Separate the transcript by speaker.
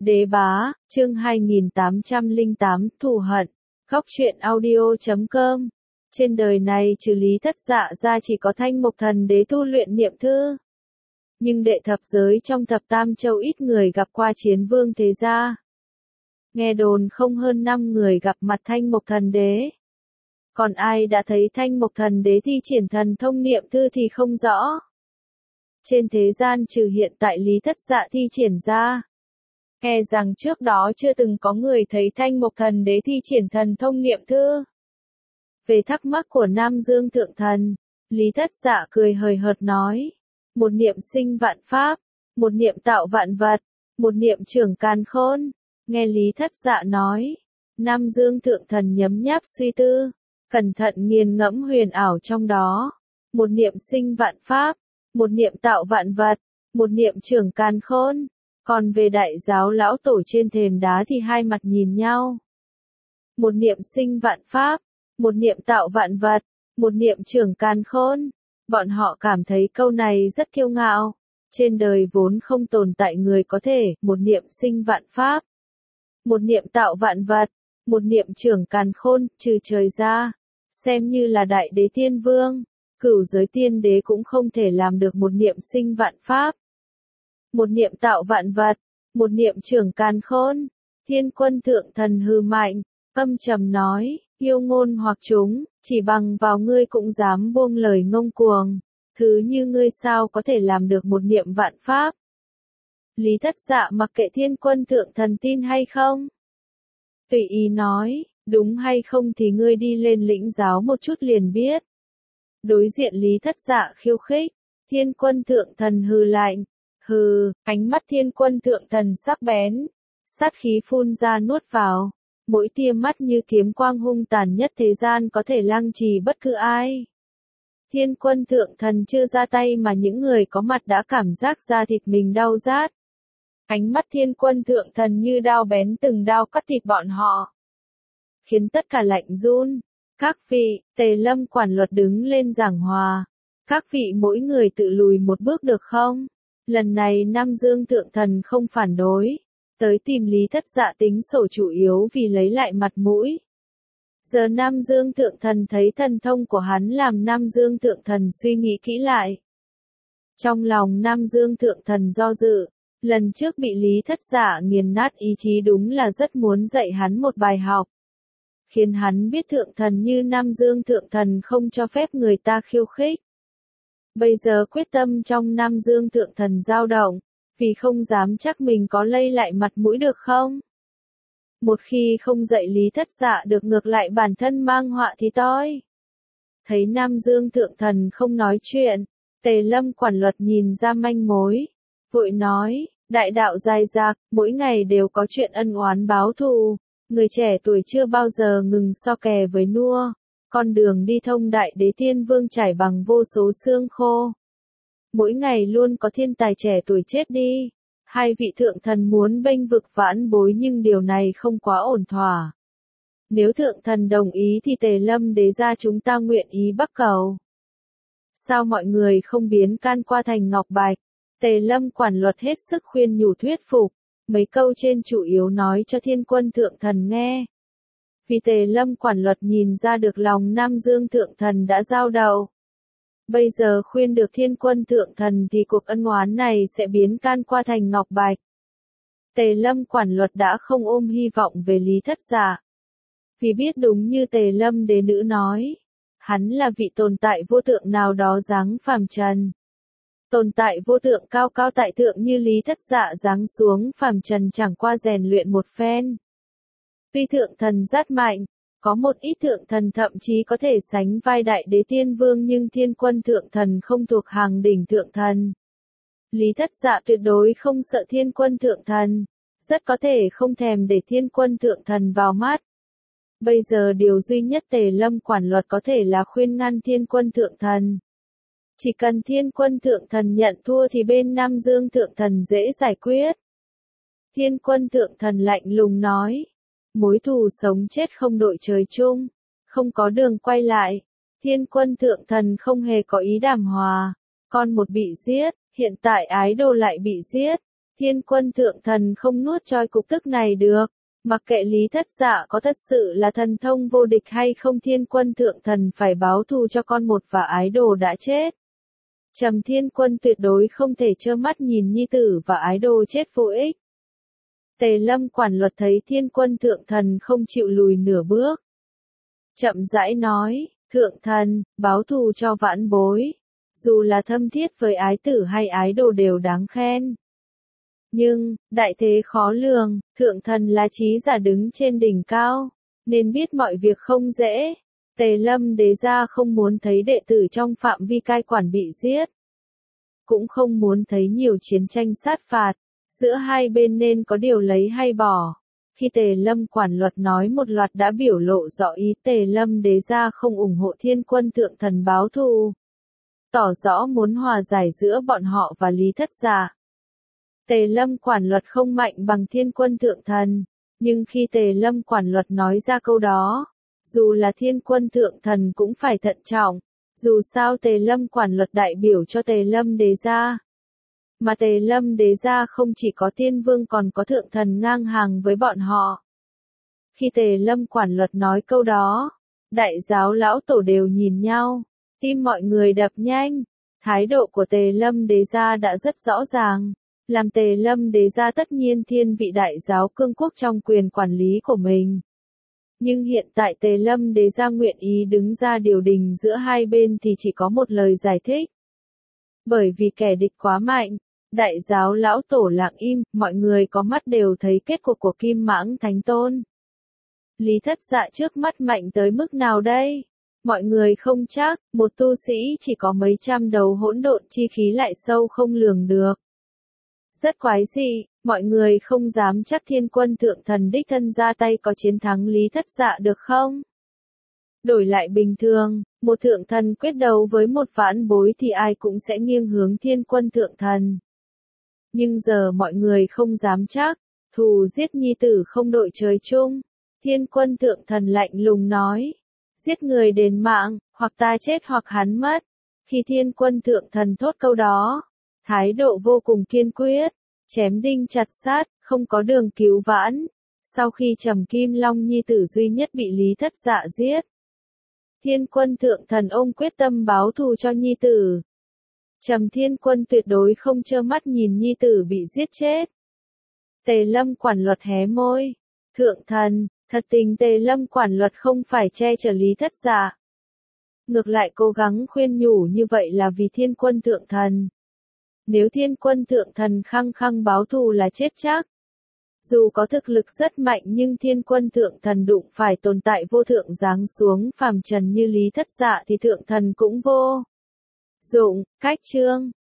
Speaker 1: Đế bá, chương 2808, thù hận. Góc truyện audio.com. Trên đời này trừ Lý Thất Dạ ra chỉ có Thanh Mộc Thần Đế tu luyện niệm thư. Nhưng đệ thập giới trong thập tam châu ít người gặp qua Chiến Vương thế gia. Nghe đồn không hơn 5 người gặp mặt Thanh Mộc Thần Đế. Còn ai đã thấy Thanh Mộc Thần Đế thi triển thần thông niệm thư thì không rõ. Trên thế gian trừ hiện tại Lý Thất Dạ thi triển ra. E rằng trước đó chưa từng có người thấy Thanh Mộc Thần Đế thi triển thần thông niệm thư. Về thắc mắc của Nam Dương Thượng Thần, Lý Thất Dạ cười hời hợt nói. Một niệm sinh vạn pháp, một niệm tạo vạn vật, một niệm trưởng càn khôn. Nghe Lý Thất Dạ nói, Nam Dương Thượng Thần nhấm nháp suy tư, cẩn thận nghiền ngẫm huyền ảo trong đó. Một niệm sinh vạn pháp, một niệm tạo vạn vật, một niệm trưởng càn khôn. Còn về đại giáo lão tổ trên thềm đá thì hai mặt nhìn nhau. Một niệm sinh vạn pháp, một niệm tạo vạn vật, một niệm trưởng càn khôn. Bọn họ cảm thấy câu này rất kiêu ngạo. Trên đời vốn không tồn tại người có thể một niệm sinh vạn pháp, một niệm tạo vạn vật, một niệm trưởng càn khôn, trừ trời ra. Xem như là đại đế tiên vương, cửu giới tiên đế cũng không thể làm được một niệm sinh vạn pháp, một niệm tạo vạn vật, một niệm trưởng càn khôn. Thiên Quân Thượng Thần hừ mạnh, âm trầm nói, yêu ngôn hoặc chúng, chỉ bằng vào ngươi cũng dám buông lời ngông cuồng. Thứ như ngươi sao có thể làm được một niệm vạn pháp? Lý Thất Dạ mặc kệ Thiên Quân Thượng Thần tin hay không. Tùy ý nói, đúng hay không thì ngươi đi lên lĩnh giáo một chút liền biết. Đối diện Lý Thất Dạ khiêu khích, Thiên Quân Thượng Thần hừ lạnh. Hừ, ánh mắt Thiên Quân Thượng Thần sắc bén, sát khí phun ra nuốt vào, mỗi tia mắt như kiếm quang hung tàn nhất thế gian có thể lăng trì bất cứ ai. Thiên Quân Thượng Thần chưa ra tay mà những người có mặt đã cảm giác da thịt mình đau rát. Ánh mắt Thiên Quân Thượng Thần như đao bén từng đao cắt thịt bọn họ, khiến tất cả lạnh run. Các vị, Tề Lâm quản luật đứng lên giảng hòa. Các vị mỗi người tự lùi một bước được không? Lần này Nam Dương Thượng Thần không phản đối, tới tìm Lý Thất Dạ tính sổ chủ yếu vì lấy lại mặt mũi. Giờ Nam Dương Thượng Thần thấy thần thông của hắn làm Nam Dương Thượng Thần suy nghĩ kỹ lại. Trong lòng Nam Dương Thượng Thần do dự, lần trước bị Lý Thất Dạ nghiền nát ý chí đúng là rất muốn dạy hắn một bài học. Khiến hắn biết Thượng Thần như Nam Dương Thượng Thần không cho phép người ta khiêu khích. Bây giờ quyết tâm trong Nam Dương Thượng Thần dao động, vì không dám chắc mình có lây lại mặt mũi được không? Một khi không dạy Lý Thất Dạ được ngược lại bản thân mang họa thì toi. Thấy Nam Dương Thượng Thần không nói chuyện, Tề Lâm quản luật nhìn ra manh mối, vội nói, đại đạo dài dạc, mỗi ngày đều có chuyện ân oán báo thù, người trẻ tuổi chưa bao giờ ngừng so kè với nua. Con đường đi thông đại đế tiên vương trải bằng vô số xương khô. Mỗi ngày luôn có thiên tài trẻ tuổi chết đi. Hai vị thượng thần muốn bênh vực vãn bối nhưng điều này không quá ổn thỏa. Nếu thượng thần đồng ý thì Tề Lâm đế gia chúng ta nguyện ý bắc cầu. Sao mọi người không biến can qua thành ngọc bạch? Tề Lâm quản luật hết sức khuyên nhủ thuyết phục. Mấy câu trên chủ yếu nói cho Thiên Quân Thượng Thần nghe. Vì Tề Lâm quản luật nhìn ra được lòng Nam Dương Thượng Thần đã dao đầu. Bây giờ khuyên được Thiên Quân Thượng Thần thì cuộc ân oán này sẽ biến can qua thành ngọc bạch. Tề Lâm quản luật đã không ôm hy vọng về Lý Thất Dạ. Vì biết đúng như Tề Lâm đế nữ nói, hắn là vị tồn tại vô thượng nào đó giáng phàm trần. Tồn tại vô thượng cao cao tại thượng như Lý Thất Dạ giáng xuống phàm trần chẳng qua rèn luyện một phen. Tuy thượng thần rất mạnh, có một ít thượng thần thậm chí có thể sánh vai đại đế tiên vương nhưng Thiên Quân Thượng Thần không thuộc hàng đỉnh thượng thần. Lý Thất Dạ tuyệt đối không sợ Thiên Quân Thượng Thần, rất có thể không thèm để Thiên Quân Thượng Thần vào mắt. Bây giờ điều duy nhất Tề Lâm quản luật có thể là khuyên ngăn Thiên Quân Thượng Thần. Chỉ cần Thiên Quân Thượng Thần nhận thua thì bên Nam Dương Thượng Thần dễ giải quyết. Thiên Quân Thượng Thần lạnh lùng nói. Mối thù sống chết không đội trời chung, không có đường quay lại. Thiên Quân Thượng Thần không hề có ý đàm hòa. Con một bị giết, hiện tại ái đồ lại bị giết. Thiên quân thượng thần không nuốt trôi cục tức này được. Mặc kệ Lý Thất Dạ có thật sự là thần thông vô địch hay không, thiên quân thượng thần phải báo thù cho con một và ái đồ đã chết. Trầm Thiên Quân tuyệt đối không thể trơ mắt nhìn nhi tử và ái đồ chết vô ích. Tề Lâm quản luật thấy thiên quân thượng thần không chịu lùi nửa bước. Chậm rãi nói, thượng thần, báo thù cho vãn bối. Dù là thâm thiết với ái tử hay ái đồ đều đáng khen. Nhưng, đại thế khó lường, thượng thần là trí giả đứng trên đỉnh cao, nên biết mọi việc không dễ. Tề Lâm đế gia không muốn thấy đệ tử trong phạm vi cai quản bị giết. Cũng không muốn thấy nhiều chiến tranh sát phạt, giữa hai bên nên có điều lấy hay bỏ. Khi Tề Lâm quản luật nói một loạt đã biểu lộ rõ ý Tề Lâm đế gia không ủng hộ thiên quân thượng thần báo thù. Tỏ rõ muốn hòa giải giữa bọn họ và Lý Thất Dạ. Tề Lâm quản luật không mạnh bằng thiên quân thượng thần, nhưng khi Tề Lâm quản luật nói ra câu đó, dù là thiên quân thượng thần cũng phải thận trọng, dù sao Tề Lâm quản luật đại biểu cho Tề Lâm đế gia. Mà Tề Lâm đế gia không chỉ có tiên vương còn có thượng thần ngang hàng với bọn họ. Khi Tề Lâm quản luật nói câu đó, đại giáo lão tổ đều nhìn nhau, tim mọi người đập nhanh, thái độ của Tề Lâm đế gia đã rất rõ ràng. Làm Tề Lâm đế gia tất nhiên thiên vị đại giáo cương quốc trong quyền quản lý của mình. Nhưng hiện tại Tề Lâm đế gia nguyện ý đứng ra điều đình giữa hai bên thì chỉ có một lời giải thích. Bởi vì kẻ địch quá mạnh, đại giáo lão tổ lặng im, mọi người có mắt đều thấy kết cục của Kim Mãng Thánh Tôn. Lý Thất Dạ trước mắt mạnh tới mức nào đây? Mọi người không chắc, một tu sĩ chỉ có mấy trăm đầu hỗn độn chi khí lại sâu không lường được. Rất quái dị, mọi người không dám chắc thiên quân thượng thần đích thân ra tay có chiến thắng Lý Thất Dạ được không? Đổi lại bình thường, một thượng thần quyết đấu với một vãn bối thì ai cũng sẽ nghiêng hướng thiên quân thượng thần. Nhưng giờ mọi người không dám chắc, thù giết nhi tử không đội trời chung. Thiên quân thượng thần lạnh lùng nói, giết người đền mạng, hoặc ta chết hoặc hắn mất. Khi thiên quân thượng thần thốt câu đó, thái độ vô cùng kiên quyết, chém đinh chặt sát, không có đường cứu vãn. Sau khi Trầm Kim Long nhi tử duy nhất bị Lý Thất Dạ giết, thiên quân thượng thần ông quyết tâm báo thù cho nhi tử. Trầm Thiên Quân tuyệt đối không trơ mắt nhìn nhi tử bị giết chết. Tề Lâm quản luật hé môi. Thượng thần, thật tình Tề Lâm quản luật không phải che chở Lý Thất Dạ. Ngược lại cố gắng khuyên nhủ như vậy là vì thiên quân thượng thần. Nếu thiên quân thượng thần khăng khăng báo thù là chết chắc. Dù có thực lực rất mạnh nhưng thiên quân thượng thần đụng phải tồn tại vô thượng giáng xuống phàm trần như Lý Thất Dạ thì thượng thần cũng vô dụng. Cách chương